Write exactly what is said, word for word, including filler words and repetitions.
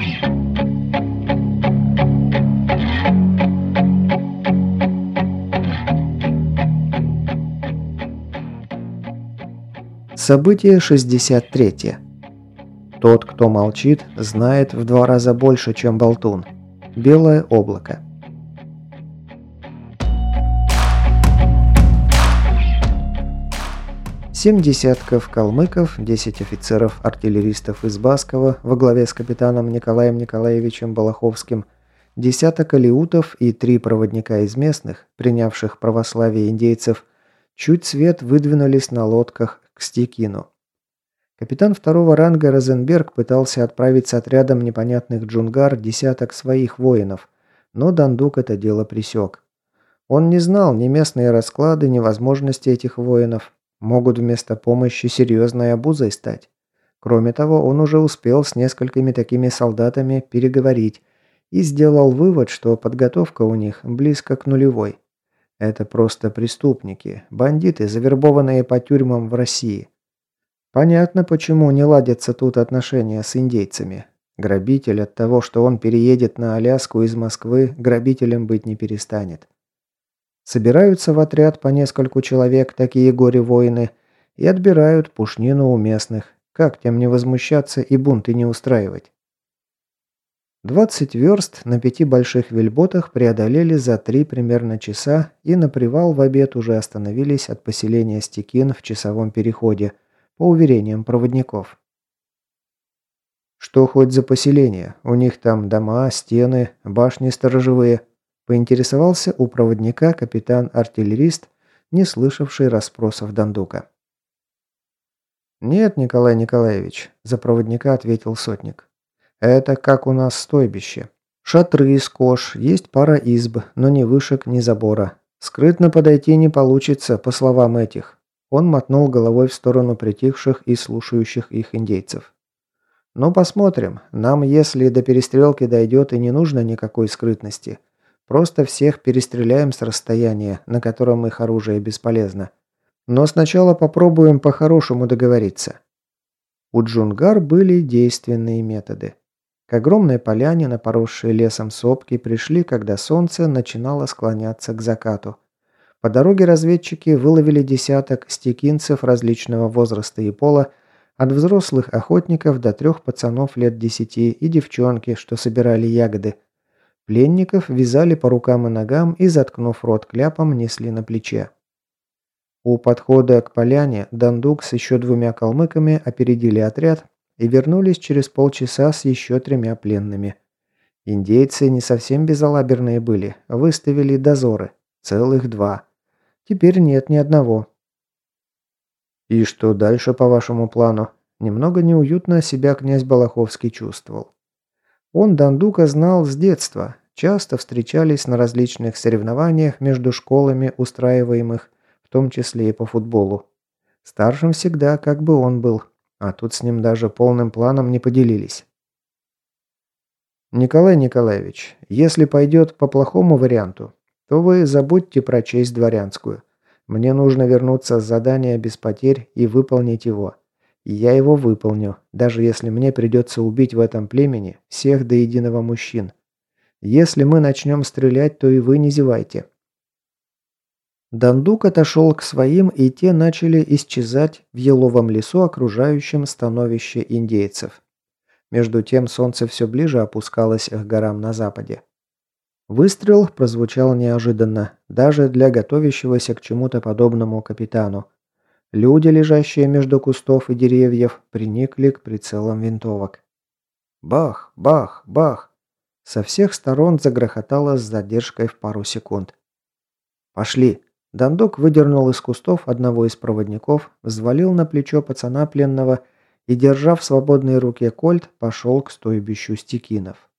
Событие шестьдесят три. Тот, кто молчит, знает в два раза больше, чем болтун. Белое облако. Семь десятков калмыков, десять офицеров-артиллеристов из Баскова во главе с капитаном Николаем Николаевичем Балаховским, десяток алеутов и три проводника из местных, принявших православие индейцев, чуть свет выдвинулись на лодках к Стекину. Капитан второго ранга Розенберг пытался отправить с отрядом непонятных джунгар десяток своих воинов, но Дандук это дело пресек. Он не знал ни местные расклады, ни возможности этих воинов. Могут вместо помощи серьезной обузой стать. Кроме того, он уже успел с несколькими такими солдатами переговорить и сделал вывод, что подготовка у них близко к нулевой. Это просто преступники, бандиты, завербованные по тюрьмам в России. Понятно, почему не ладятся тут отношения с индейцами. Грабитель от того, что он переедет на Аляску из Москвы, грабителем быть не перестанет. Собираются в отряд по нескольку человек такие горе-воины и отбирают пушнину у местных. Как тем не возмущаться и бунты не устраивать? двадцать верст на пяти больших вельботах преодолели за три примерно часа и на привал в обед уже остановились от поселения Стекин в часовом переходе, по уверениям проводников. Что хоть за поселение? У них там дома, стены, башни сторожевые. Поинтересовался у проводника капитан-артиллерист, не слышавший расспросов Дандука. «Нет, Николай Николаевич», – за проводника ответил сотник. «Это как у нас стойбище. Шатры из кож, есть пара изб, но ни вышек, ни забора. Скрытно подойти не получится, по словам этих». Он мотнул головой в сторону притихших и слушающих их индейцев. «Ну, посмотрим. Нам, если до перестрелки дойдет и не нужно никакой скрытности. Просто всех перестреляем с расстояния, на котором их оружие бесполезно. Но сначала попробуем по-хорошему договориться». У джунгар были действенные методы. К огромной поляне на поросшей лесом сопки пришли, когда солнце начинало склоняться к закату. По дороге разведчики выловили десяток стекинцев различного возраста и пола, от взрослых охотников до трех пацанов лет десяти и девчонки, что собирали ягоды. Пленников вязали по рукам и ногам и, заткнув рот кляпом, несли на плече. У подхода к поляне Дандук с еще двумя калмыками опередили отряд и вернулись через полчаса с еще тремя пленными. Индейцы не совсем безалаберные были, выставили дозоры, целых два. Теперь нет ни одного. «И что дальше по вашему плану?» Немного неуютно себя князь Балаховский чувствовал. Он Дандука знал с детства. Часто встречались на различных соревнованиях между школами, устраиваемых, в том числе и по футболу. Старшим всегда как бы он был, а тут с ним даже полным планом не поделились. «Николай Николаевич, если пойдет по плохому варианту, то вы забудьте про честь дворянскую. Мне нужно вернуться с задания без потерь и выполнить его. И я его выполню, даже если мне придется убить в этом племени всех до единого мужчин. Если мы начнем стрелять, то и вы не зевайте». Дандук отошел к своим, и те начали исчезать в еловом лесу, окружающем становище индейцев. Между тем солнце все ближе опускалось к горам на западе. Выстрел прозвучал неожиданно, даже для готовящегося к чему-то подобному капитану. Люди, лежащие между кустов и деревьев, приникли к прицелам винтовок. Бах, бах, бах! Со всех сторон загрохотало с задержкой в пару секунд. «Пошли!» Дандук выдернул из кустов одного из проводников, взвалил на плечо пацана пленного и, держа в свободной руке кольт, пошел к стойбищу стекинов.